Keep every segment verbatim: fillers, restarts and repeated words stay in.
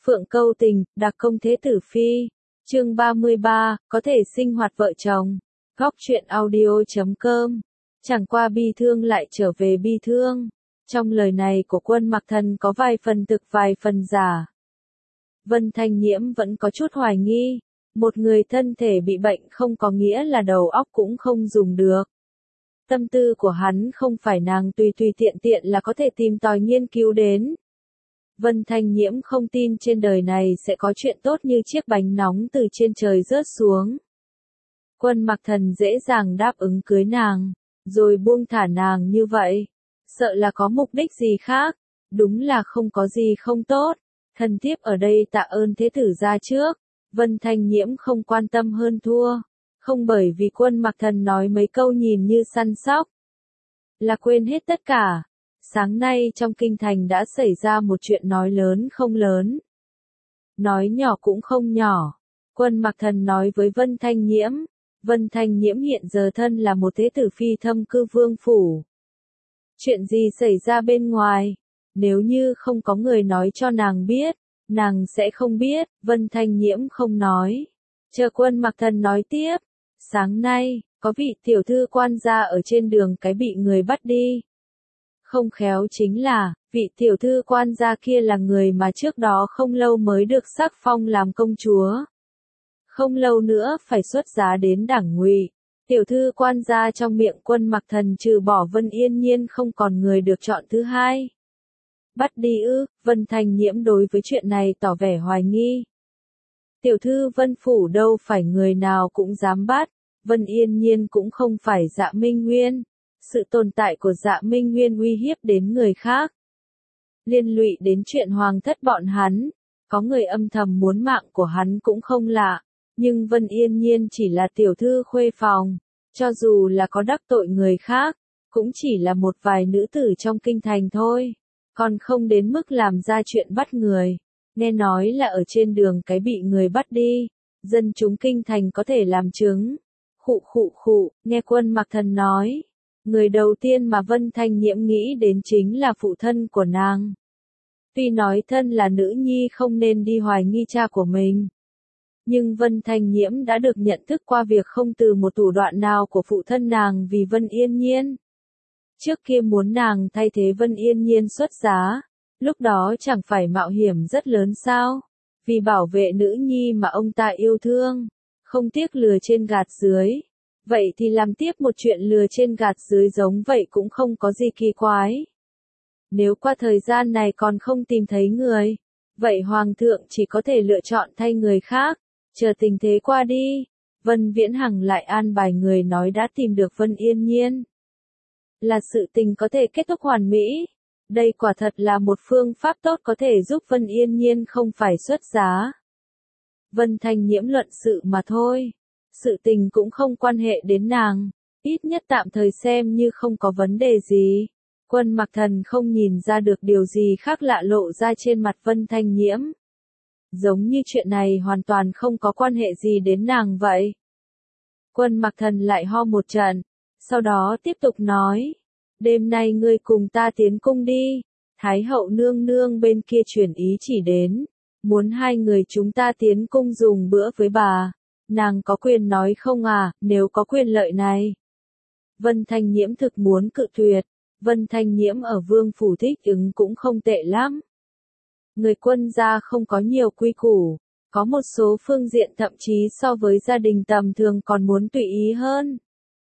Phượng câu tình, đặc công thế tử phi. Chương ba mươi ba, có thể sinh hoạt vợ chồng. Góc truyện audio chấm com. Chẳng qua bi thương lại trở về bi thương. Trong lời này của Quân Mặc Thần có vài phần thực vài phần giả. Vân Thanh Nhiễm vẫn có chút hoài nghi. Một người thân thể bị bệnh không có nghĩa là đầu óc cũng không dùng được. Tâm tư của hắn không phải nàng tùy tùy tiện tiện là có thể tìm tòi nghiên cứu đến. Vân Thanh Nhiễm không tin trên đời này sẽ có chuyện tốt như chiếc bánh nóng từ trên trời rớt xuống. Quân Mặc Thần dễ dàng đáp ứng cưới nàng, rồi buông thả nàng như vậy. Sợ là có mục đích gì khác, đúng là không có gì không tốt. Thần thiếp ở đây tạ ơn thế tử ra trước. Vân Thanh Nhiễm không quan tâm hơn thua. Không bởi vì Quân Mặc Thần nói mấy câu nhìn như săn sóc, là quên hết tất cả. Sáng nay trong kinh thành đã xảy ra một chuyện nói lớn không lớn, nói nhỏ cũng không nhỏ. Quân Mặc Thần nói với Vân Thanh Nhiễm, Vân Thanh Nhiễm hiện giờ thân là một thế tử phi thâm cư vương phủ. Chuyện gì xảy ra bên ngoài, nếu như không có người nói cho nàng biết, nàng sẽ không biết. Vân Thanh Nhiễm không nói, chờ Quân Mặc Thần nói tiếp. Sáng nay, có vị tiểu thư quan gia ở trên đường cái bị người bắt đi. Không khéo chính là, vị tiểu thư quan gia kia là người mà trước đó không lâu mới được sắc phong làm công chúa. Không lâu nữa phải xuất giá đến đảng ngụy. Tiểu thư quan gia trong miệng Quân Mặc Thần trừ bỏ Vân Yên Nhiên không còn người được chọn thứ hai. Bắt đi ư? Vân Thanh Nhiễm đối với chuyện này tỏ vẻ hoài nghi. Tiểu thư Vân Phủ đâu phải người nào cũng dám bắt, Vân Yên Nhiên cũng không phải Dạ Minh Nguyên. Sự tồn tại của Dạ Minh Nguyên uy hiếp đến người khác, liên lụy đến chuyện hoàng thất bọn hắn. Có người âm thầm muốn mạng của hắn cũng không lạ, nhưng Vân Yên Nhiên chỉ là tiểu thư khuê phòng, cho dù là có đắc tội người khác, cũng chỉ là một vài nữ tử trong kinh thành thôi, còn không đến mức làm ra chuyện bắt người. Nghe nói là ở trên đường cái bị người bắt đi, dân chúng kinh thành có thể làm chứng. Khụ khụ khụ, nghe Quân Mặc Thần nói, người đầu tiên mà Vân Thanh Nhiễm nghĩ đến chính là phụ thân của nàng. Tuy nói thân là nữ nhi không nên đi hoài nghi cha của mình, nhưng Vân Thanh Nhiễm đã được nhận thức qua việc không từ một thủ đoạn nào của phụ thân nàng vì Vân Yên Nhiên. Trước kia muốn nàng thay thế Vân Yên Nhiên xuất giá, lúc đó chẳng phải mạo hiểm rất lớn sao? Vì bảo vệ nữ nhi mà ông ta yêu thương, không tiếc lừa trên gạt dưới. Vậy thì làm tiếp một chuyện lừa trên gạt dưới giống vậy cũng không có gì kỳ quái. Nếu qua thời gian này còn không tìm thấy người, vậy Hoàng thượng chỉ có thể lựa chọn thay người khác, chờ tình thế qua đi. Vân Viễn Hằng lại an bài người nói đã tìm được Vân Yên Nhiên. Là sự tình có thể kết thúc hoàn mỹ. Đây quả thật là một phương pháp tốt có thể giúp Vân Yên Nhiên không phải xuất giá. Vân Thanh Nhiễm luận sự mà thôi. Sự tình cũng không quan hệ đến nàng, ít nhất tạm thời xem như không có vấn đề gì. Quân Mặc Thần không nhìn ra được điều gì khác lạ lộ ra trên mặt Vân Thanh Nhiễm. Giống như chuyện này hoàn toàn không có quan hệ gì đến nàng vậy. Quân Mặc Thần lại ho một trận, sau đó tiếp tục nói, đêm nay ngươi cùng ta tiến cung đi. Thái hậu nương nương bên kia truyền ý chỉ đến, muốn hai người chúng ta tiến cung dùng bữa với bà. Nàng có quyền nói không à, nếu có quyền lợi này. Vân Thanh Nhiễm thực muốn cự tuyệt. Vân Thanh Nhiễm ở vương phủ thích ứng cũng không tệ lắm. Người quân gia không có nhiều quy củ, có một số phương diện thậm chí so với gia đình tầm thường còn muốn tùy ý hơn.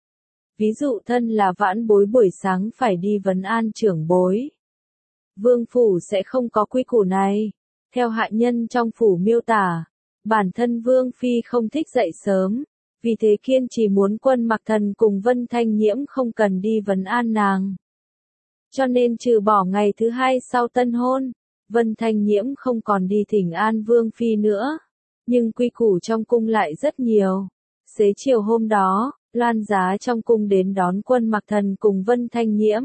Ví dụ thân là vãn bối buổi sáng phải đi vấn an trưởng bối. Vương phủ sẽ không có quy củ này. Theo hạ nhân trong phủ miêu tả, bản thân Vương Phi không thích dậy sớm, vì thế kiên trì muốn Quân Mặc Thần cùng Vân Thanh Nhiễm không cần đi vấn an nàng. Cho nên trừ bỏ ngày thứ hai sau tân hôn, Vân Thanh Nhiễm không còn đi thỉnh an Vương Phi nữa. Nhưng quy củ trong cung lại rất nhiều. Xế chiều hôm đó, Loan Giá trong cung đến đón Quân Mặc Thần cùng Vân Thanh Nhiễm.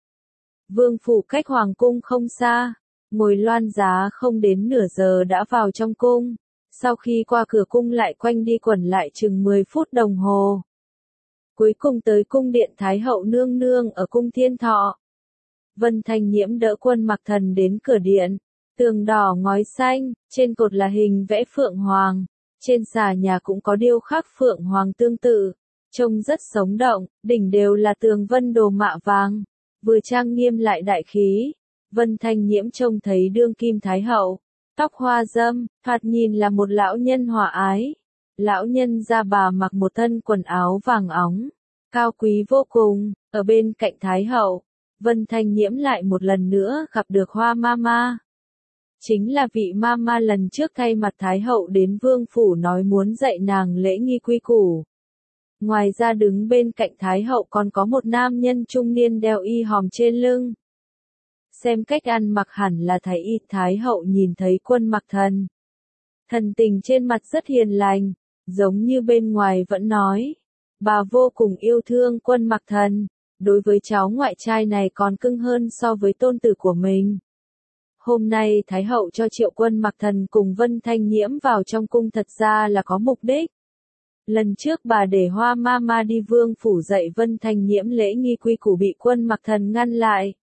Vương phủ cách Hoàng cung không xa, ngồi Loan Giá không đến nửa giờ đã vào trong cung. Sau khi qua cửa cung lại quanh đi quẩn lại chừng mười phút đồng hồ. Cuối cùng tới cung điện Thái hậu nương nương ở cung Thiên Thọ. Vân Thanh Nhiễm đỡ Quân Mặc Thần đến cửa điện, Tường đỏ ngói xanh, trên cột là hình vẽ phượng hoàng. Trên xà nhà cũng có điêu khắc phượng hoàng tương tự. Trông rất sống động, đỉnh đều là tường vân đồ mạ vàng. Vừa trang nghiêm lại đại khí. Vân Thanh Nhiễm trông thấy đương kim thái hậu. Tóc hoa dâm, thoạt nhìn là một lão nhân hòa ái. Lão nhân gia bà mặc một thân quần áo vàng óng. Cao quý vô cùng, ở bên cạnh thái hậu. Vân Thanh Nhiễm lại một lần nữa gặp được Hoa Mama. Chính là vị Mama lần trước thay mặt thái hậu đến vương phủ nói muốn dạy nàng lễ nghi quy củ. Ngoài ra đứng bên cạnh thái hậu còn có một nam nhân trung niên đeo y hòm trên lưng. Xem cách ăn mặc hẳn là thái y. Thái hậu nhìn thấy Quân Mặc Thần. Thần tình trên mặt rất hiền lành, giống như bên ngoài vẫn nói. Bà vô cùng yêu thương Quân Mặc Thần, đối với cháu ngoại trai này còn cưng hơn so với tôn tử của mình. Hôm nay Thái hậu cho triệu Quân Mặc Thần cùng Vân Thanh Nhiễm vào trong cung thật ra là có mục đích. Lần trước bà để Hoa Mama đi vương phủ dạy Vân Thanh Nhiễm lễ nghi quy củ bị Quân Mặc Thần ngăn lại.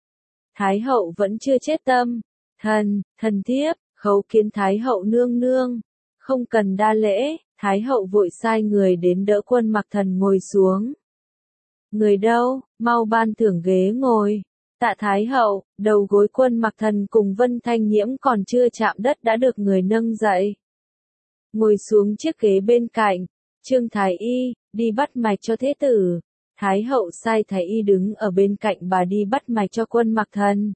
Thái hậu vẫn chưa chết tâm. Thần, thần thiếp, khấu kiến Thái hậu nương nương. Không cần đa lễ, Thái hậu vội sai người đến đỡ Quân Mặc Thần ngồi xuống. Người đâu, mau ban thưởng ghế ngồi. Tạ Thái hậu, đầu gối Quân Mặc Thần cùng Vân Thanh Nhiễm còn chưa chạm đất đã được người nâng dậy. Ngồi xuống chiếc ghế bên cạnh, Trương Thái y, đi bắt mạch cho thế tử. Thái hậu sai Thái y đứng ở bên cạnh bà đi bắt mạch cho Quân Mặc Thần.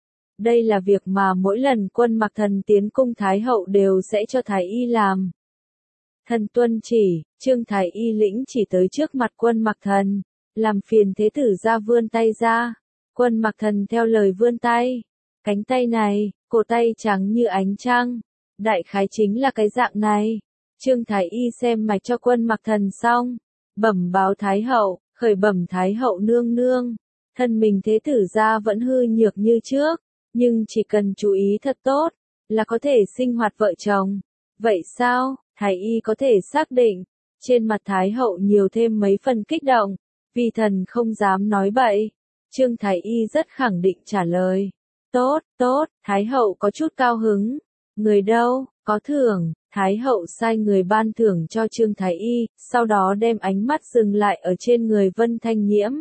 Đây là việc mà mỗi lần Quân Mặc Thần tiến cung Thái hậu đều sẽ cho Thái y làm. Thần tuân chỉ, Trương Thái y lĩnh chỉ tới trước mặt Quân Mặc Thần, làm phiền thế tử ra vươn tay ra. Quân Mặc Thần theo lời vươn tay. Cánh tay này, cổ tay trắng như ánh trăng. Đại khái chính là cái dạng này. Trương Thái y xem mạch cho Quân Mặc Thần xong, bẩm báo Thái hậu, khởi bẩm Thái hậu nương nương. Thân mình thế tử ra vẫn hư nhược như trước, nhưng chỉ cần chú ý thật tốt, là có thể sinh hoạt vợ chồng. Vậy sao? Thái y có thể xác định. Trên mặt Thái hậu nhiều thêm mấy phần kích động, vì thần không dám nói bậy. Trương Thái y rất khẳng định trả lời. Tốt, tốt, Thái hậu có chút cao hứng. Người đâu, có thưởng. Thái hậu sai người ban thưởng cho Trương Thái y, sau đó đem ánh mắt dừng lại ở trên người Vân Thanh Nhiễm.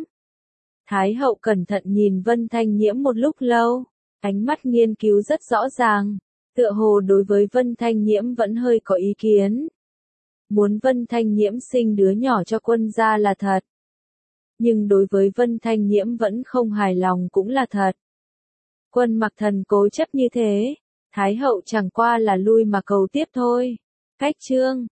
Thái hậu cẩn thận nhìn Vân Thanh Nhiễm một lúc lâu, ánh mắt nghiên cứu rất rõ ràng, tựa hồ đối với Vân Thanh Nhiễm vẫn hơi có ý kiến. Muốn Vân Thanh Nhiễm sinh đứa nhỏ cho quân gia là thật. Nhưng đối với Vân Thanh Nhiễm vẫn không hài lòng cũng là thật. Quân Mặc Thần cố chấp như thế, Thái hậu chẳng qua là lui mà cầu tiếp thôi. Cách chương